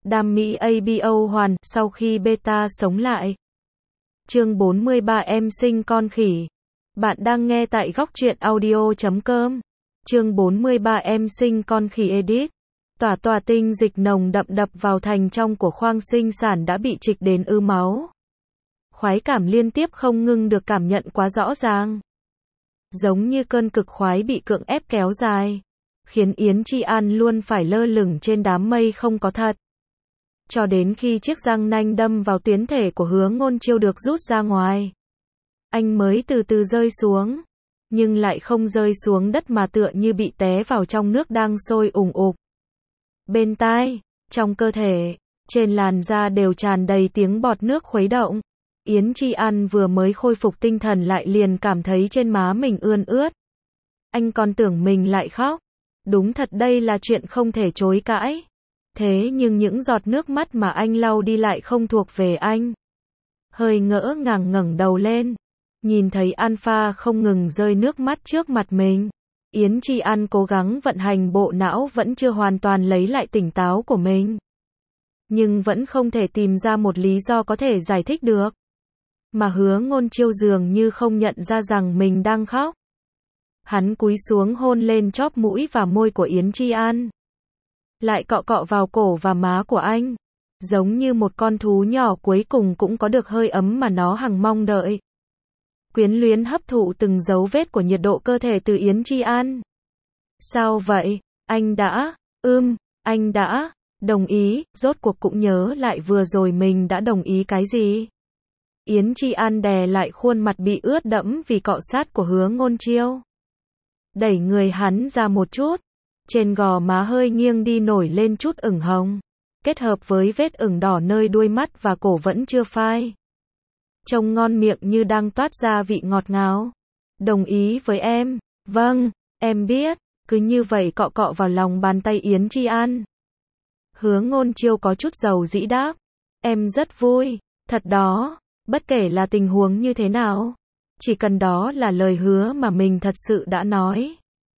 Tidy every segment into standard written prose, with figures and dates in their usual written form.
Đam mỹ ABO hoàn, sau khi beta sống lại. Chương 43 em sinh con khỉ. Bạn đang nghe tại góc truyện audio.com. Chương 43 em sinh con khỉ edit. Tỏa tinh dịch nồng đậm đập vào thành trong của khoang sinh sản đã bị trịch đến ứ máu. Khoái cảm liên tiếp không ngưng được cảm nhận quá rõ ràng. Giống như cơn cực khoái bị cưỡng ép kéo dài, khiến Yến Chi An luôn phải lơ lửng trên đám mây không có thật. Cho đến khi chiếc răng nanh đâm vào tuyến thể của Hứa Ngôn Chiêu được rút ra ngoài, anh mới từ từ rơi xuống, nhưng lại không rơi xuống đất mà tựa như bị té vào trong nước đang sôi ùng ục. Bên tai, trong cơ thể, trên làn da đều tràn đầy tiếng bọt nước khuấy động. Yến Chi An vừa mới khôi phục tinh thần lại liền cảm thấy trên má mình ươn ướt. Anh còn tưởng mình lại khóc. Đúng thật đây là chuyện không thể chối cãi. Thế nhưng những giọt nước mắt mà anh lau đi lại không thuộc về anh. Hơi ngỡ ngàng ngẩng đầu lên, nhìn thấy Alpha không ngừng rơi nước mắt trước mặt mình. Yến Chi An cố gắng vận hành bộ não vẫn chưa hoàn toàn lấy lại tỉnh táo của mình. Nhưng vẫn không thể tìm ra một lý do có thể giải thích được. Mà Hứa Ngôn Chiêu dường như không nhận ra rằng mình đang khóc. Hắn cúi xuống hôn lên chóp mũi và môi của Yến Chi An. Lại cọ cọ vào cổ và má của anh. Giống như một con thú nhỏ cuối cùng cũng có được hơi ấm mà nó hằng mong đợi. Quyến luyến hấp thụ từng dấu vết của nhiệt độ cơ thể từ Yến Chi An. Sao vậy? Anh đã, anh đã, đồng ý, rốt cuộc cũng nhớ lại vừa rồi mình đã đồng ý cái gì? Yến Chi An đè lại khuôn mặt bị ướt đẫm vì cọ sát của Hứa Ngôn Chiêu. Đẩy người hắn ra một chút. Trên gò má hơi nghiêng đi nổi lên chút ửng hồng. Kết hợp với vết ửng đỏ nơi đuôi mắt và cổ vẫn chưa phai. Trông ngon miệng như đang toát ra vị ngọt ngào. Đồng ý với em. Vâng, em biết. Cứ như vậy cọ cọ vào lòng bàn tay Yến Chi An. Hứa Ngôn Chiêu có chút dầu dĩ đáp. Em rất vui. Thật đó. Bất kể là tình huống như thế nào. Chỉ cần đó là lời hứa mà mình thật sự đã nói.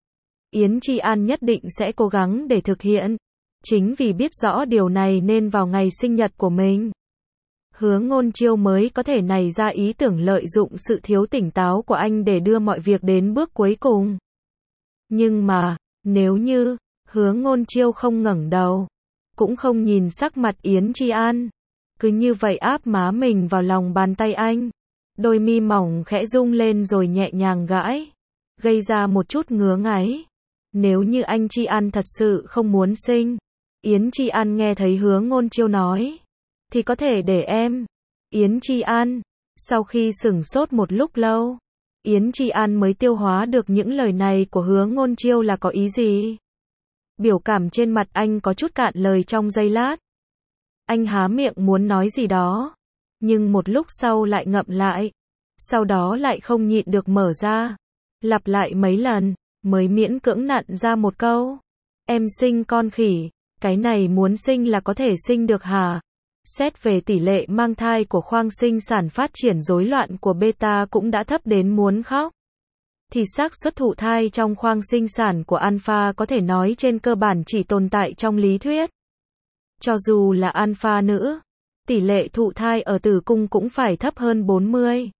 Yến Chi An nhất định sẽ cố gắng để thực hiện. Chính vì biết rõ điều này nên vào ngày sinh nhật của mình, Hứa Ngôn Chiêu mới có thể nảy ra ý tưởng lợi dụng sự thiếu tỉnh táo của anh để đưa mọi việc đến bước cuối cùng. Nhưng mà, nếu như, Hứa Ngôn Chiêu không ngẩng đầu, cũng không nhìn sắc mặt Yến Chi An, cứ như vậy áp má mình vào lòng bàn tay anh, đôi mi mỏng khẽ rung lên rồi nhẹ nhàng gãi, gây ra một chút ngứa ngáy. Nếu như anh Chi An thật sự không muốn sinh, Yến Chi An nghe thấy Hứa Ngôn Chiêu nói, thì có thể để em. Yến Chi An, sau khi sửng sốt một lúc lâu, Yến Chi An mới tiêu hóa được những lời này của Hứa Ngôn Chiêu là có ý gì. Biểu cảm trên mặt anh có chút cạn lời trong giây lát. Anh há miệng muốn nói gì đó, nhưng một lúc sau lại ngậm lại, sau đó lại không nhịn được mở ra, lặp lại mấy lần, mới miễn cưỡng nặn ra một câu. Em sinh con khỉ, cái này muốn sinh là có thể sinh được hả? Xét về tỷ lệ mang thai của khoang sinh sản phát triển rối loạn của beta cũng đã thấp đến muốn khóc. Thì xác suất thụ thai trong khoang sinh sản của alpha có thể nói trên cơ bản chỉ tồn tại trong lý thuyết. Cho dù là alpha nữ, tỷ lệ thụ thai ở tử cung cũng phải thấp hơn 40.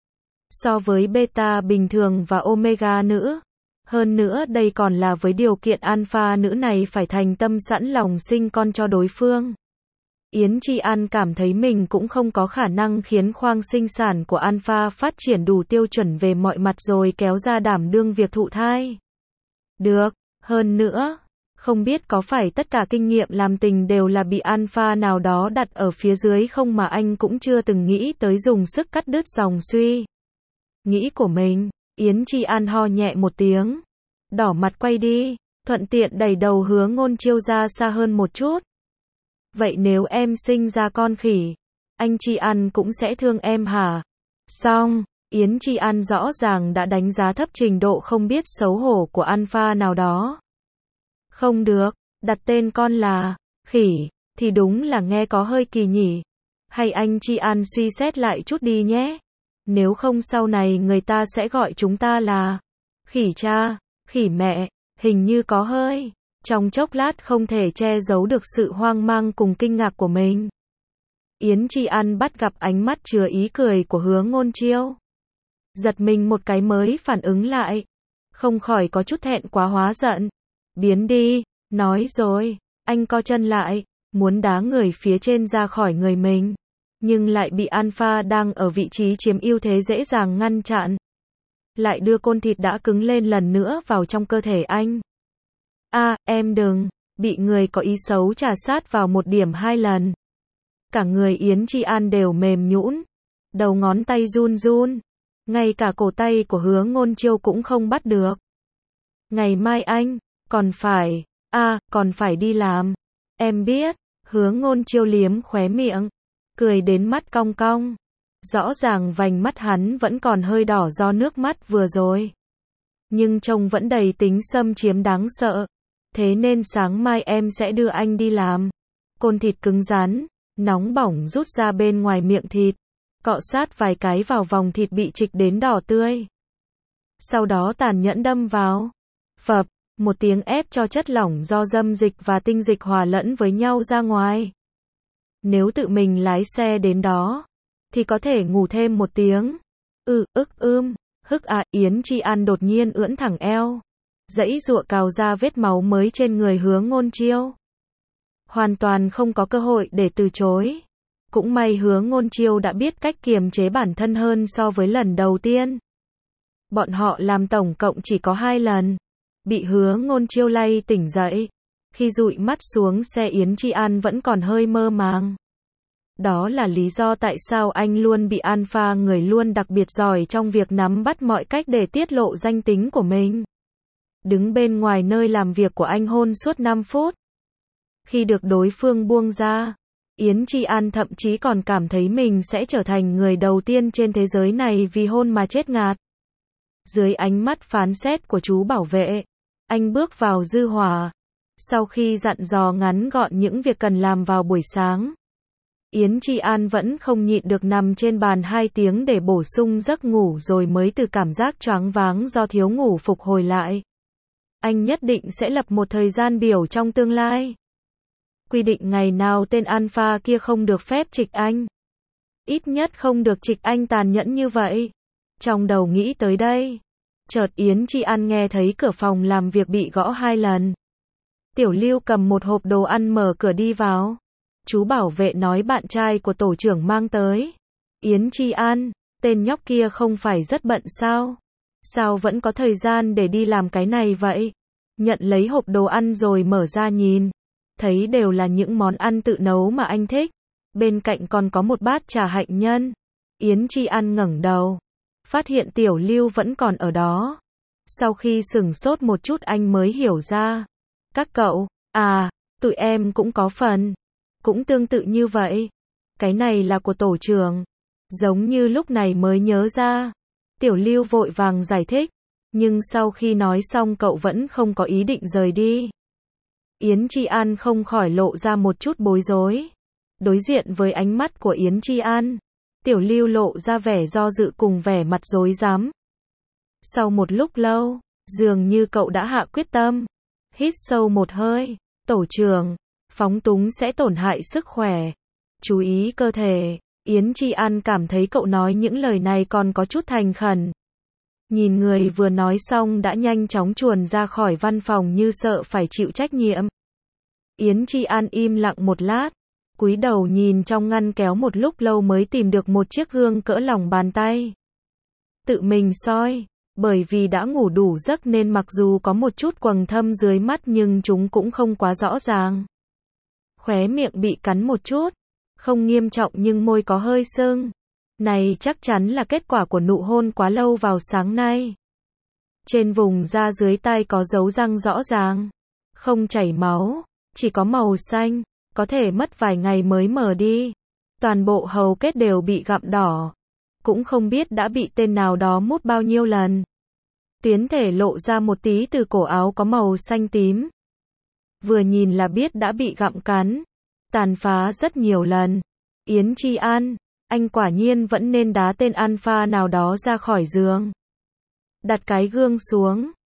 So với beta bình thường và omega nữ. Hơn nữa đây còn là với điều kiện alpha nữ này phải thành tâm sẵn lòng sinh con cho đối phương. Yến Chi An cảm thấy mình cũng không có khả năng khiến khoang sinh sản của alpha phát triển đủ tiêu chuẩn về mọi mặt rồi kéo ra đảm đương việc thụ thai. Được, hơn nữa, không biết có phải tất cả kinh nghiệm làm tình đều là bị alpha nào đó đặt ở phía dưới không mà anh cũng chưa từng nghĩ tới dùng sức cắt đứt dòng suy nghĩ của mình. Yến Chi An ho nhẹ một tiếng, đỏ mặt quay đi, thuận tiện đẩy đầu Hứa Ngôn Chiêu ra xa hơn một chút. Vậy nếu em sinh ra con khỉ, anh Chi An cũng sẽ thương em hả? Xong, Yến Chi An rõ ràng đã đánh giá thấp trình độ không biết xấu hổ của alpha nào đó. Không được, đặt tên con là khỉ, thì đúng là nghe có hơi kỳ nhỉ. Hay anh Chi An suy xét lại chút đi nhé. Nếu không sau này người ta sẽ gọi chúng ta là khỉ cha, khỉ mẹ, hình như có hơi Trong chốc lát không thể che giấu được sự hoang mang cùng kinh ngạc của mình. Yến Chi An bắt gặp ánh mắt chứa ý cười của Hứa Ngôn Chiêu. Giật mình một cái mới phản ứng lại. Không khỏi có chút thẹn quá hóa giận. Biến đi, nói rồi, anh co chân lại, muốn đá người phía trên ra khỏi người mình. Nhưng lại bị Alpha đang ở vị trí chiếm ưu thế dễ dàng ngăn chặn. Lại đưa côn thịt đã cứng lên lần nữa vào trong cơ thể anh. Em đừng, bị người có ý xấu trà sát vào một điểm 2 lần. Cả người Yến Chi An đều mềm nhũn, đầu ngón tay run run, ngay cả cổ tay của Hứa Ngôn Chiêu cũng không bắt được. Ngày mai anh, còn phải đi làm. Em biết, Hứa Ngôn Chiêu liếm khóe miệng, cười đến mắt cong cong. Rõ ràng vành mắt hắn vẫn còn hơi đỏ do nước mắt vừa rồi. Nhưng trông vẫn đầy tính xâm chiếm đáng sợ. Thế nên sáng mai em sẽ đưa anh đi làm. Côn thịt cứng rắn, nóng bỏng rút ra bên ngoài miệng thịt, cọ sát vài cái vào vòng thịt bị trịch đến đỏ tươi. Sau đó tàn nhẫn đâm vào. Phập, một tiếng ép cho chất lỏng do dâm dịch và tinh dịch hòa lẫn với nhau ra ngoài. Nếu tự mình lái xe đến đó, thì có thể ngủ thêm một tiếng. Yến Chi An đột nhiên ưỡn thẳng eo, giãy giụa cào ra vết máu mới trên người Hứa Ngôn Chiêu. Hoàn toàn không có cơ hội để từ chối. Cũng may Hứa Ngôn Chiêu đã biết cách kiềm chế bản thân hơn so với lần đầu tiên. Bọn họ làm tổng cộng chỉ có 2 lần. Bị Hứa Ngôn Chiêu lay tỉnh dậy. Khi dụi mắt xuống xe Yến Chi An vẫn còn hơi mơ màng. Đó là lý do tại sao anh luôn bị Alpha người luôn đặc biệt giỏi trong việc nắm bắt mọi cách để tiết lộ danh tính của mình. Đứng bên ngoài nơi làm việc của anh hôn suốt 5 phút. Khi được đối phương buông ra, Yến Chi An thậm chí còn cảm thấy mình sẽ trở thành người đầu tiên trên thế giới này vì hôn mà chết ngạt. Dưới ánh mắt phán xét của chú bảo vệ, anh bước vào dư hỏa. Sau khi dặn dò ngắn gọn những việc cần làm vào buổi sáng, Yến Chi An vẫn không nhịn được nằm trên bàn 2 tiếng để bổ sung giấc ngủ rồi mới từ cảm giác choáng váng do thiếu ngủ phục hồi lại. Anh nhất định sẽ lập một thời gian biểu trong tương lai. Quy định ngày nào tên Alpha kia không được phép trịch anh. Ít nhất không được trịch anh tàn nhẫn như vậy. Trong đầu nghĩ tới đây, chợt Yến Chi An nghe thấy cửa phòng làm việc bị gõ 2 lần. Tiểu Lưu cầm một hộp đồ ăn mở cửa đi vào. Chú bảo vệ nói bạn trai của tổ trưởng mang tới. Yến Chi An, tên nhóc kia không phải rất bận sao? Sao vẫn có thời gian để đi làm cái này vậy? Nhận lấy hộp đồ ăn rồi mở ra nhìn. Thấy đều là những món ăn tự nấu mà anh thích. Bên cạnh còn có một bát trà hạnh nhân. Yến Chi An ngẩng đầu, phát hiện Tiểu Lưu vẫn còn ở đó. Sau khi sửng sốt một chút anh mới hiểu ra. Các cậu, tụi em cũng có phần. Cũng tương tự như vậy. Cái này là của tổ trưởng. Giống như lúc này mới nhớ ra. Tiểu Lưu vội vàng giải thích. Nhưng sau khi nói xong cậu vẫn không có ý định rời đi. Yến Chi An không khỏi lộ ra một chút bối rối. Đối diện với ánh mắt của Yến Chi An, Tiểu Lưu lộ ra vẻ do dự cùng vẻ mặt rối rắm. Sau một lúc lâu, dường như cậu đã hạ quyết tâm. Hít sâu một hơi. Tổ trưởng, phóng túng sẽ tổn hại sức khỏe. Chú ý cơ thể. Yến Chi An cảm thấy cậu nói những lời này còn có chút thành khẩn. Nhìn người vừa nói xong đã nhanh chóng chuồn ra khỏi văn phòng như sợ phải chịu trách nhiệm. Yến Chi An im lặng một lát, cúi đầu nhìn trong ngăn kéo một lúc lâu mới tìm được một chiếc gương cỡ lòng bàn tay. Tự mình soi, bởi vì đã ngủ đủ giấc nên mặc dù có một chút quầng thâm dưới mắt nhưng chúng cũng không quá rõ ràng. Khóe miệng bị cắn một chút, không nghiêm trọng nhưng môi có hơi sưng. Này chắc chắn là kết quả của nụ hôn quá lâu vào sáng nay. Trên vùng da dưới tay có dấu răng rõ ràng, không chảy máu, chỉ có màu xanh, có thể mất vài ngày mới mờ đi. Toàn bộ hầu kết đều bị gặm đỏ, cũng không biết đã bị tên nào đó mút bao nhiêu lần. Tuyến thể lộ ra một tí từ cổ áo có màu xanh tím. Vừa nhìn là biết đã bị gặm cắn, tàn phá rất nhiều lần. Yến Chi An, anh quả nhiên vẫn nên đá tên Alpha nào đó ra khỏi giường. Đặt cái gương xuống,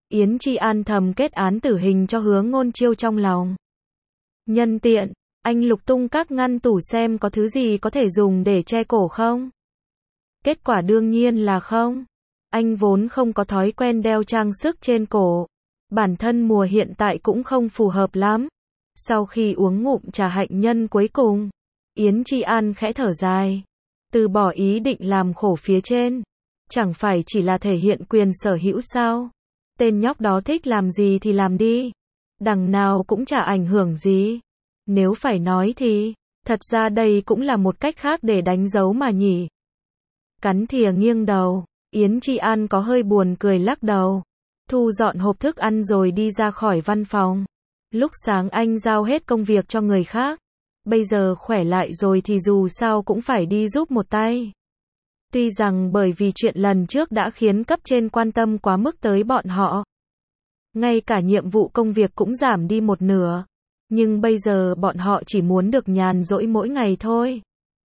Yến Chi An thầm kết án tử hình cho Hứa Ngôn Chiêu trong lòng. Nhân tiện, anh lục tung các ngăn tủ xem có thứ gì có thể dùng để che cổ không. Kết quả đương nhiên là không. Anh vốn không có thói quen đeo trang sức trên cổ. Bản thân mùa hiện tại cũng không phù hợp lắm. Sau khi uống ngụm trà hạnh nhân cuối cùng, Yến Chi An khẽ thở dài. Từ bỏ ý định làm khổ phía trên. Chẳng phải chỉ là thể hiện quyền sở hữu sao? Tên nhóc đó thích làm gì thì làm đi. Đằng nào cũng chả ảnh hưởng gì. Nếu phải nói thì, thật ra đây cũng là một cách khác để đánh dấu mà nhỉ. Cắn thìa nghiêng đầu, Yến Chi An có hơi buồn cười lắc đầu. Thu dọn hộp thức ăn rồi đi ra khỏi văn phòng. Lúc sáng anh giao hết công việc cho người khác. Bây giờ khỏe lại rồi thì dù sao cũng phải đi giúp một tay. Tuy rằng bởi vì chuyện lần trước đã khiến cấp trên quan tâm quá mức tới bọn họ. Ngay cả nhiệm vụ công việc cũng giảm đi một nửa. Nhưng bây giờ bọn họ chỉ muốn được nhàn rỗi mỗi ngày thôi.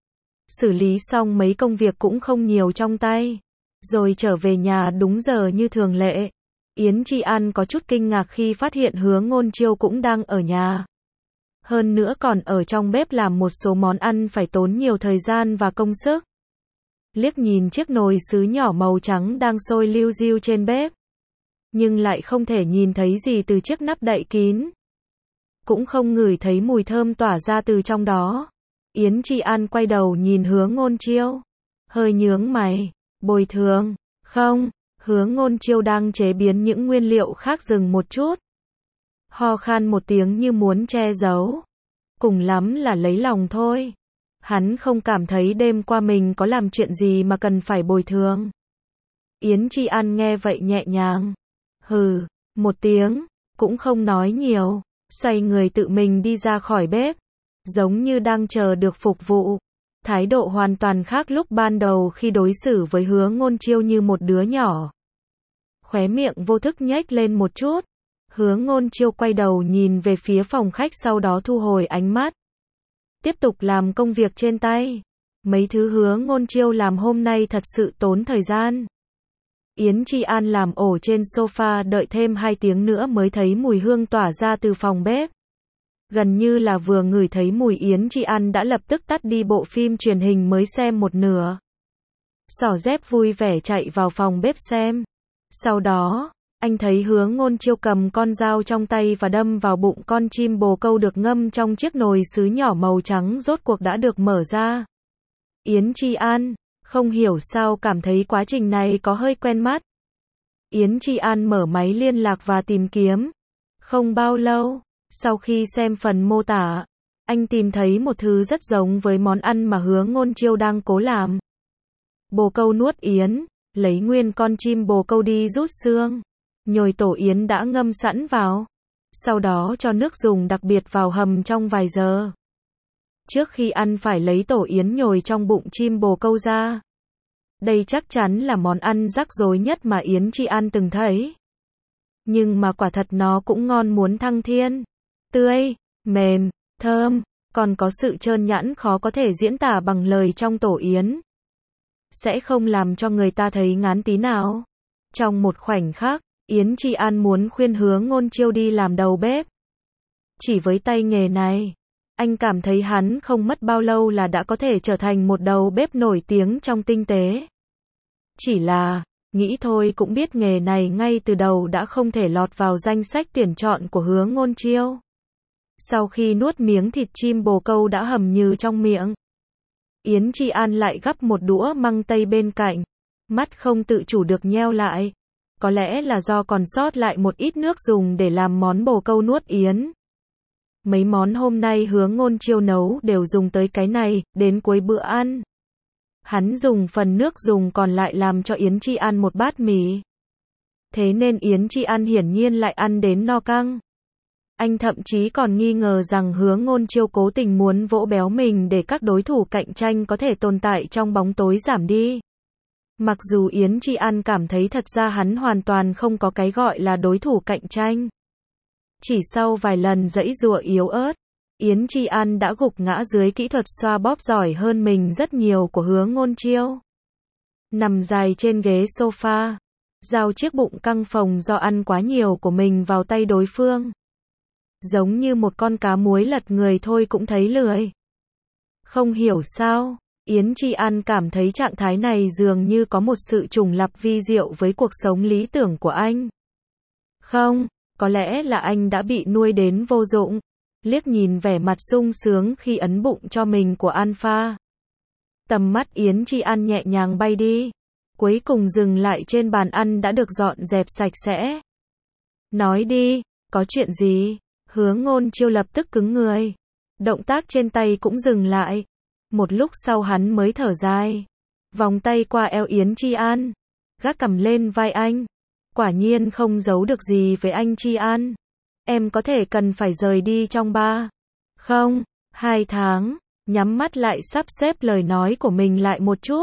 Xử lý xong mấy công việc cũng không nhiều trong tay. Rồi trở về nhà đúng giờ như thường lệ. Yến Chi An có chút kinh ngạc khi phát hiện Hứa Ngôn Chiêu cũng đang ở nhà. Hơn nữa còn ở trong bếp làm một số món ăn phải tốn nhiều thời gian và công sức. Liếc nhìn chiếc nồi sứ nhỏ màu trắng đang sôi liu riu trên bếp. Nhưng lại không thể nhìn thấy gì từ chiếc nắp đậy kín. Cũng không ngửi thấy mùi thơm tỏa ra từ trong đó. Yến Chi An quay đầu nhìn Hứa Ngôn Chiêu. Hơi nhướng mày. Bồi thường. Không. Hứa Ngôn Chiêu đang chế biến những nguyên liệu khác dừng một chút. Ho khan một tiếng như muốn che giấu. Cùng lắm là lấy lòng thôi. Hắn không cảm thấy đêm qua mình có làm chuyện gì mà cần phải bồi thường. Yến Chi An nghe vậy nhẹ nhàng. Hừ, một tiếng, cũng không nói nhiều. Xoay người tự mình đi ra khỏi bếp. Giống như đang chờ được phục vụ. Thái độ hoàn toàn khác lúc ban đầu khi đối xử với Hứa Ngôn Chiêu như một đứa nhỏ. Khóe miệng vô thức nhếch lên một chút. Hứa Ngôn Chiêu quay đầu nhìn về phía phòng khách sau đó thu hồi ánh mắt. Tiếp tục làm công việc trên tay. Mấy thứ Hứa Ngôn Chiêu làm hôm nay thật sự tốn thời gian. Yến Chi An làm ổ trên sofa đợi thêm 2 tiếng nữa mới thấy mùi hương tỏa ra từ phòng bếp. Gần như là vừa ngửi thấy mùi Yến Chi An đã lập tức tắt đi bộ phim truyền hình mới xem một nửa. Xỏ dép vui vẻ chạy vào phòng bếp xem. Sau đó, anh thấy Hứa Ngôn Chiêu cầm con dao trong tay và đâm vào bụng con chim bồ câu được ngâm trong chiếc nồi sứ nhỏ màu trắng rốt cuộc đã được mở ra. Yến Chi An, không hiểu sao cảm thấy quá trình này có hơi quen mắt. Yến Chi An mở máy liên lạc và tìm kiếm. Không bao lâu, sau khi xem phần mô tả, anh tìm thấy một thứ rất giống với món ăn mà Hứa Ngôn Chiêu đang cố làm. Bồ câu nuốt yến, lấy nguyên con chim bồ câu đi rút xương. Nhồi tổ yến đã ngâm sẵn vào. Sau đó cho nước dùng đặc biệt vào hầm trong vài giờ. Trước khi ăn phải lấy tổ yến nhồi trong bụng chim bồ câu ra. Đây chắc chắn là món ăn rắc rối nhất mà Yến Chi An từng thấy. Nhưng mà quả thật nó cũng ngon muốn thăng thiên. Tươi, mềm, thơm, còn có sự trơn nhẵn khó có thể diễn tả bằng lời trong tổ yến. Sẽ không làm cho người ta thấy ngán tí nào. Trong một khoảnh khắc, Yến Chi An muốn khuyên Hứa Ngôn Chiêu đi làm đầu bếp. Chỉ với tay nghề này, anh cảm thấy hắn không mất bao lâu là đã có thể trở thành một đầu bếp nổi tiếng trong tinh tế. Chỉ là, nghĩ thôi cũng biết nghề này ngay từ đầu đã không thể lọt vào danh sách tuyển chọn của Hứa Ngôn Chiêu. Sau khi nuốt miếng thịt chim bồ câu đã hầm nhừ trong miệng, Yến Chi An lại gắp một đũa măng tây bên cạnh, mắt không tự chủ được nheo lại. Có lẽ là do còn sót lại một ít nước dùng để làm món bồ câu nuốt yến. Mấy món hôm nay Hứa Ngôn Chiêu nấu đều dùng tới cái này, đến cuối bữa ăn. Hắn dùng phần nước dùng còn lại làm cho Yến Chi An một bát mì. Thế nên Yến Chi An hiển nhiên lại ăn đến no căng. Anh thậm chí còn nghi ngờ rằng Hứa Ngôn Chiêu cố tình muốn vỗ béo mình để các đối thủ cạnh tranh có thể tồn tại trong bóng tối giảm đi. Mặc dù Yến Chi An cảm thấy thật ra hắn hoàn toàn không có cái gọi là đối thủ cạnh tranh. Chỉ sau vài lần giãy giụa yếu ớt, Yến Chi An đã gục ngã dưới kỹ thuật xoa bóp giỏi hơn mình rất nhiều của Hứa Ngôn Chiêu. Nằm dài trên ghế sofa, giao chiếc bụng căng phồng do ăn quá nhiều của mình vào tay đối phương. Giống như một con cá muối lật người thôi cũng thấy lười. Không hiểu sao, Yến Chi An cảm thấy trạng thái này dường như có một sự trùng lặp vi diệu với cuộc sống lý tưởng của anh. Không, có lẽ là anh đã bị nuôi đến vô dụng. Liếc nhìn vẻ mặt sung sướng khi ấn bụng cho mình của Alpha. Tầm mắt Yến Chi An nhẹ nhàng bay đi. Cuối cùng dừng lại trên bàn ăn đã được dọn dẹp sạch sẽ. Nói đi, có chuyện gì? Hứa Ngôn Chiêu lập tức cứng người. Động tác trên tay cũng dừng lại. Một lúc sau hắn mới thở dài. Vòng tay qua eo Yến Chi An. Gác cằm lên vai anh. Quả nhiên không giấu được gì với anh Chi An. Em có thể cần phải rời đi trong 2 tháng. Nhắm mắt lại sắp xếp lời nói của mình lại một chút.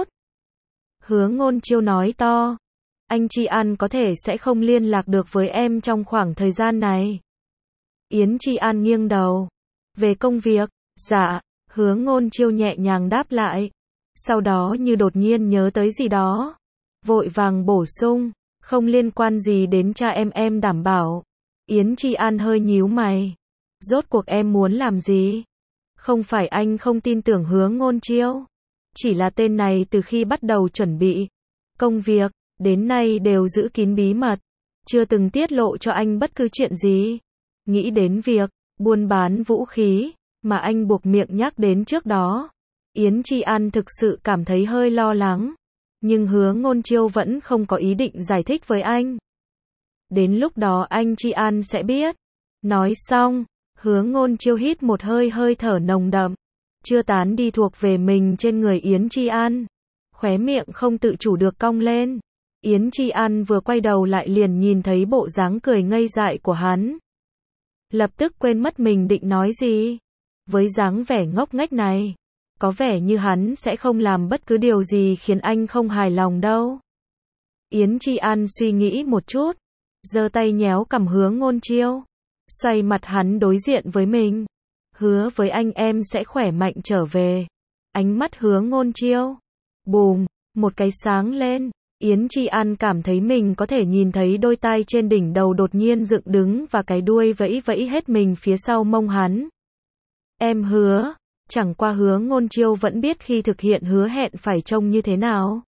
Hứa Ngôn Chiêu nói to. Anh Chi An có thể sẽ không liên lạc được với em trong khoảng thời gian này. Yến Chi An nghiêng đầu. Về công việc, dạ. Hứa Ngôn Chiêu nhẹ nhàng đáp lại. Sau đó như đột nhiên nhớ tới gì đó. Vội vàng bổ sung. Không liên quan gì đến cha em đảm bảo. Yến Chi An hơi nhíu mày. Rốt cuộc em muốn làm gì? Không phải anh không tin tưởng Hứa Ngôn Chiêu. Chỉ là tên này từ khi bắt đầu chuẩn bị công việc, đến nay đều giữ kín bí mật. Chưa từng tiết lộ cho anh bất cứ chuyện gì. Nghĩ đến việc buôn bán vũ khí mà anh buộc miệng nhắc đến trước đó. Yến Chi An thực sự cảm thấy hơi lo lắng. Nhưng Hứa Ngôn Chiêu vẫn không có ý định giải thích với anh. Đến lúc đó anh Chi An sẽ biết. Nói xong, Hứa Ngôn Chiêu hít một hơi thở nồng đậm. Chưa tán đi thuộc về mình trên người Yến Chi An. Khóe miệng không tự chủ được cong lên. Yến Chi An vừa quay đầu lại liền nhìn thấy bộ dáng cười ngây dại của hắn. Lập tức quên mất mình định nói gì. Với dáng vẻ ngốc nghếch này, có vẻ như hắn sẽ không làm bất cứ điều gì khiến anh không hài lòng đâu. Yến Chi An suy nghĩ một chút, giơ tay nhéo cằm Hứa Ngôn Chiêu, xoay mặt hắn đối diện với mình. Hứa với anh em sẽ khỏe mạnh trở về. Ánh mắt Hứa Ngôn Chiêu, bùm, một cái sáng lên. Yến Chi An cảm thấy mình có thể nhìn thấy đôi tai trên đỉnh đầu đột nhiên dựng đứng và cái đuôi vẫy vẫy hết mình phía sau mông hắn. Em hứa. Chẳng qua Hứa Ngôn Chiêu vẫn biết khi thực hiện hứa hẹn phải trông như thế nào.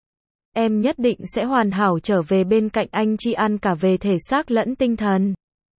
Em nhất định sẽ hoàn hảo trở về bên cạnh anh Chi An cả về thể xác lẫn tinh thần.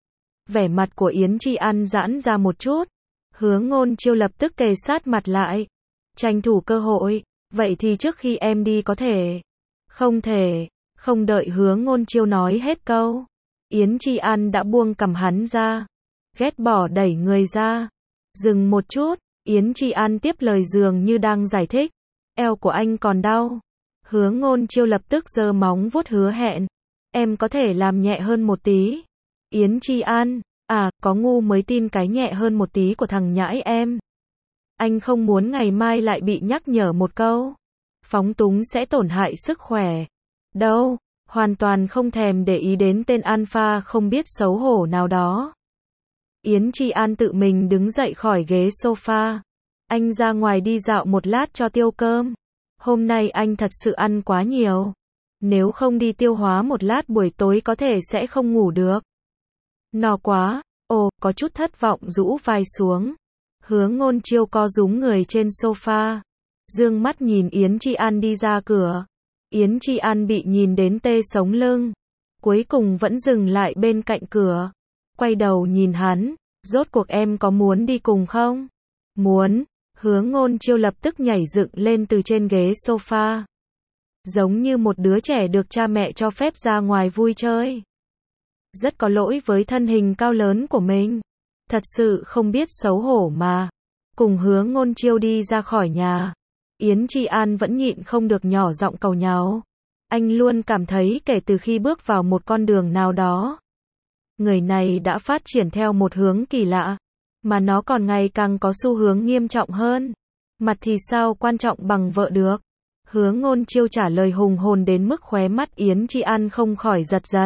Vẻ mặt của Yến Chi An giãn ra một chút. Hứa Ngôn Chiêu lập tức kề sát mặt lại. Tranh thủ cơ hội. Vậy thì trước khi em đi có thể. Không thể. Không đợi Hứa Ngôn Chiêu nói hết câu. Yến Chi An đã buông cằm hắn ra. Ghét bỏ đẩy người ra. Dừng một chút. Yến Chi An tiếp lời dường như đang giải thích. Eo của anh còn đau. Hứa Ngôn Chiêu lập tức giơ móng vuốt hứa hẹn. Em có thể làm nhẹ hơn một tí. Yến Chi An. À, có ngu mới tin cái nhẹ hơn một tí của thằng nhãi em. Anh không muốn ngày mai lại bị nhắc nhở một câu. Phóng túng sẽ tổn hại sức khỏe. Đâu, hoàn toàn không thèm để ý đến tên Alpha không biết xấu hổ nào đó. Yến Chi An tự mình đứng dậy khỏi ghế sofa. Anh ra ngoài đi dạo một lát cho tiêu cơm. Hôm nay anh thật sự ăn quá nhiều. Nếu không đi tiêu hóa một lát buổi tối có thể sẽ không ngủ được. No quá. Ồ, có chút thất vọng rũ vai xuống. Hứa Ngôn Chiêu co rúm người trên sofa. Dương mắt nhìn Yến Chi An đi ra cửa. Yến Chi An bị nhìn đến tê sống lưng. Cuối cùng vẫn dừng lại bên cạnh cửa. Quay đầu nhìn hắn. Rốt cuộc em có muốn đi cùng không? Muốn. Hứa Ngôn Chiêu lập tức nhảy dựng lên từ trên ghế sofa. Giống như một đứa trẻ được cha mẹ cho phép ra ngoài vui chơi. Rất có lỗi với thân hình cao lớn của mình. Thật sự không biết xấu hổ mà. Cùng Hứa Ngôn Chiêu đi ra khỏi nhà. Yến Chi An vẫn nhịn không được nhỏ giọng cầu nháo. Anh luôn cảm thấy kể từ khi bước vào một con đường nào đó, người này đã phát triển theo một hướng kỳ lạ. Mà nó còn ngày càng có xu hướng nghiêm trọng hơn. Mặt thì sao quan trọng bằng vợ được. Hứa Ngôn Chiêu trả lời hùng hồn đến mức khóe mắt Yến Chi An không khỏi giật giật.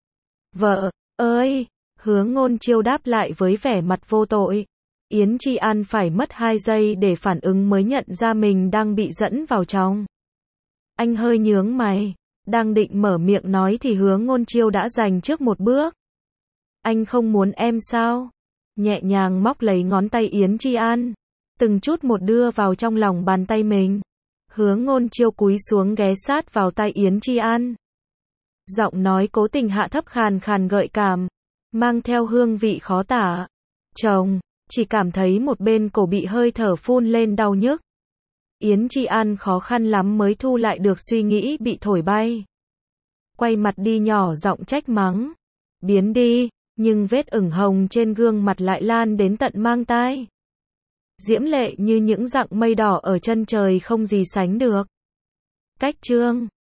Vợ, ơi! Hứa Ngôn Chiêu đáp lại với vẻ mặt vô tội. Yến Chi An phải mất 2 giây để phản ứng mới nhận ra mình đang bị dẫn vào trong. Anh hơi nhướng mày. Đang định mở miệng nói thì Hứa Ngôn Chiêu đã giành trước một bước. Anh không muốn em sao? Nhẹ nhàng móc lấy ngón tay Yến Chi An, từng chút một đưa vào trong lòng bàn tay mình. Hứa Ngôn Chiêu cúi xuống ghé sát vào tai Yến Chi An. Giọng nói cố tình hạ thấp khàn khàn gợi cảm, mang theo hương vị khó tả. Chồng, chỉ cảm thấy một bên cổ bị hơi thở phun lên đau nhức. Yến Chi An khó khăn lắm mới thu lại được suy nghĩ bị thổi bay. Quay mặt đi nhỏ giọng trách mắng. Biến đi, nhưng vết ửng hồng trên gương mặt lại lan đến tận mang tai. Diễm lệ như những dặng mây đỏ ở chân trời không gì sánh được. Cách chương